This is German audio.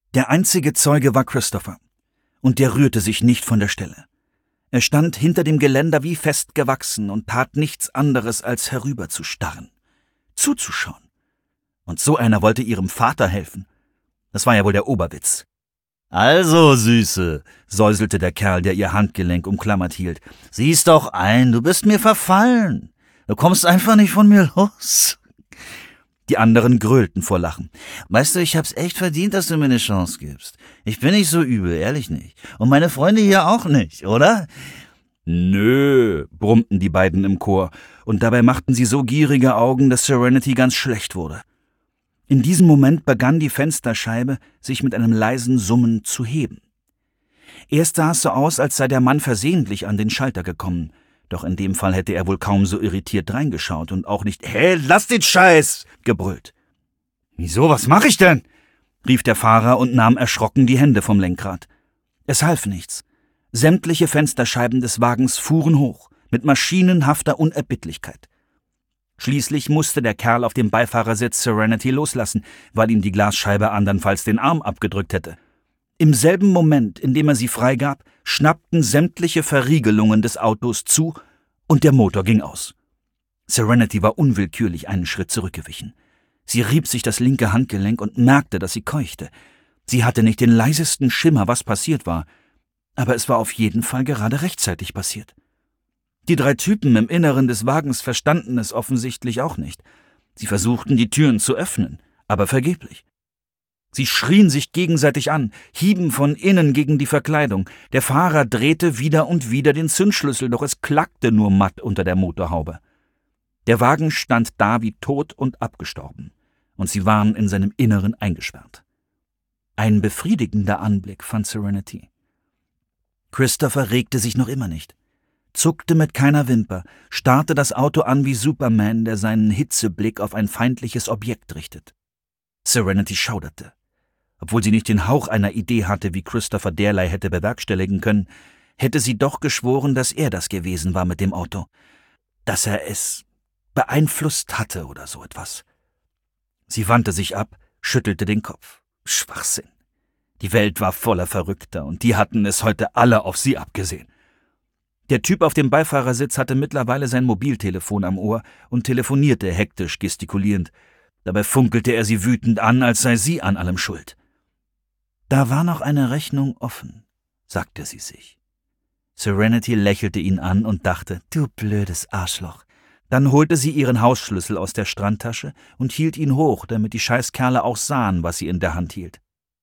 Der einzige Zeuge war Christopher, und der rührte sich nicht von der Stelle. Er stand hinter dem Geländer wie festgewachsen und tat nichts anderes, als herüberzustarren, zuzuschauen. Und so einer wollte ihrem Vater helfen. Das war ja wohl der Oberwitz. »Also, Süße«, säuselte der Kerl, der ihr Handgelenk umklammert hielt, »sieh's doch ein, du bist mir verfallen. Du kommst einfach nicht von mir los.« Die anderen grölten vor Lachen. »Weißt du, ich hab's echt verdient, dass du mir eine Chance gibst. Ich bin nicht so übel, ehrlich nicht. Und meine Freunde hier auch nicht, oder?« »Nö«, brummten die beiden im Chor, und dabei machten sie so gierige Augen, dass Serenity ganz schlecht wurde. In diesem Moment begann die Fensterscheibe, sich mit einem leisen Summen zu heben. Erst sah es so aus, als sei der Mann versehentlich an den Schalter gekommen. Doch in dem Fall hätte er wohl kaum so irritiert reingeschaut und auch nicht »Hey, lass den Scheiß!« gebrüllt. »Wieso, was mache ich denn?« rief der Fahrer und nahm erschrocken die Hände vom Lenkrad. Es half nichts. Sämtliche Fensterscheiben des Wagens fuhren hoch, mit maschinenhafter Unerbittlichkeit. Schließlich musste der Kerl auf dem Beifahrersitz Serenity loslassen, weil ihm die Glasscheibe andernfalls den Arm abgedrückt hätte. Im selben Moment, in dem er sie freigab, schnappten sämtliche Verriegelungen des Autos zu und der Motor ging aus. Serenity war unwillkürlich einen Schritt zurückgewichen. Sie rieb sich das linke Handgelenk und merkte, dass sie keuchte. Sie hatte nicht den leisesten Schimmer, was passiert war, aber es war auf jeden Fall gerade rechtzeitig passiert. Die 3 Typen im Inneren des Wagens verstanden es offensichtlich auch nicht. Sie versuchten, die Türen zu öffnen, aber vergeblich. Sie schrien sich gegenseitig an, hieben von innen gegen die Verkleidung. Der Fahrer drehte wieder und wieder den Zündschlüssel, doch es klackte nur matt unter der Motorhaube. Der Wagen stand da wie tot und abgestorben, und sie waren in seinem Inneren eingesperrt. Ein befriedigender Anblick, fand Serenity. Christopher regte sich noch immer nicht, zuckte mit keiner Wimper, starrte das Auto an wie Superman, der seinen Hitzeblick auf ein feindliches Objekt richtet. Serenity schauderte. Obwohl sie nicht den Hauch einer Idee hatte, wie Christopher derlei hätte bewerkstelligen können, hätte sie doch geschworen, dass er das gewesen war mit dem Auto, dass er es beeinflusst hatte oder so etwas. Sie wandte sich ab, schüttelte den Kopf. Schwachsinn. Die Welt war voller Verrückter, und die hatten es heute alle auf sie abgesehen. Der Typ auf dem Beifahrersitz hatte mittlerweile sein Mobiltelefon am Ohr und telefonierte hektisch gestikulierend. Dabei funkelte er sie wütend an, als sei sie an allem schuld. »Da war noch eine Rechnung offen«, sagte sie sich. Serenity lächelte ihn an und dachte, »Du blödes Arschloch.« Dann holte sie ihren Hausschlüssel aus der Strandtasche und hielt ihn hoch, damit die Scheißkerle auch sahen, was sie in der Hand hielt.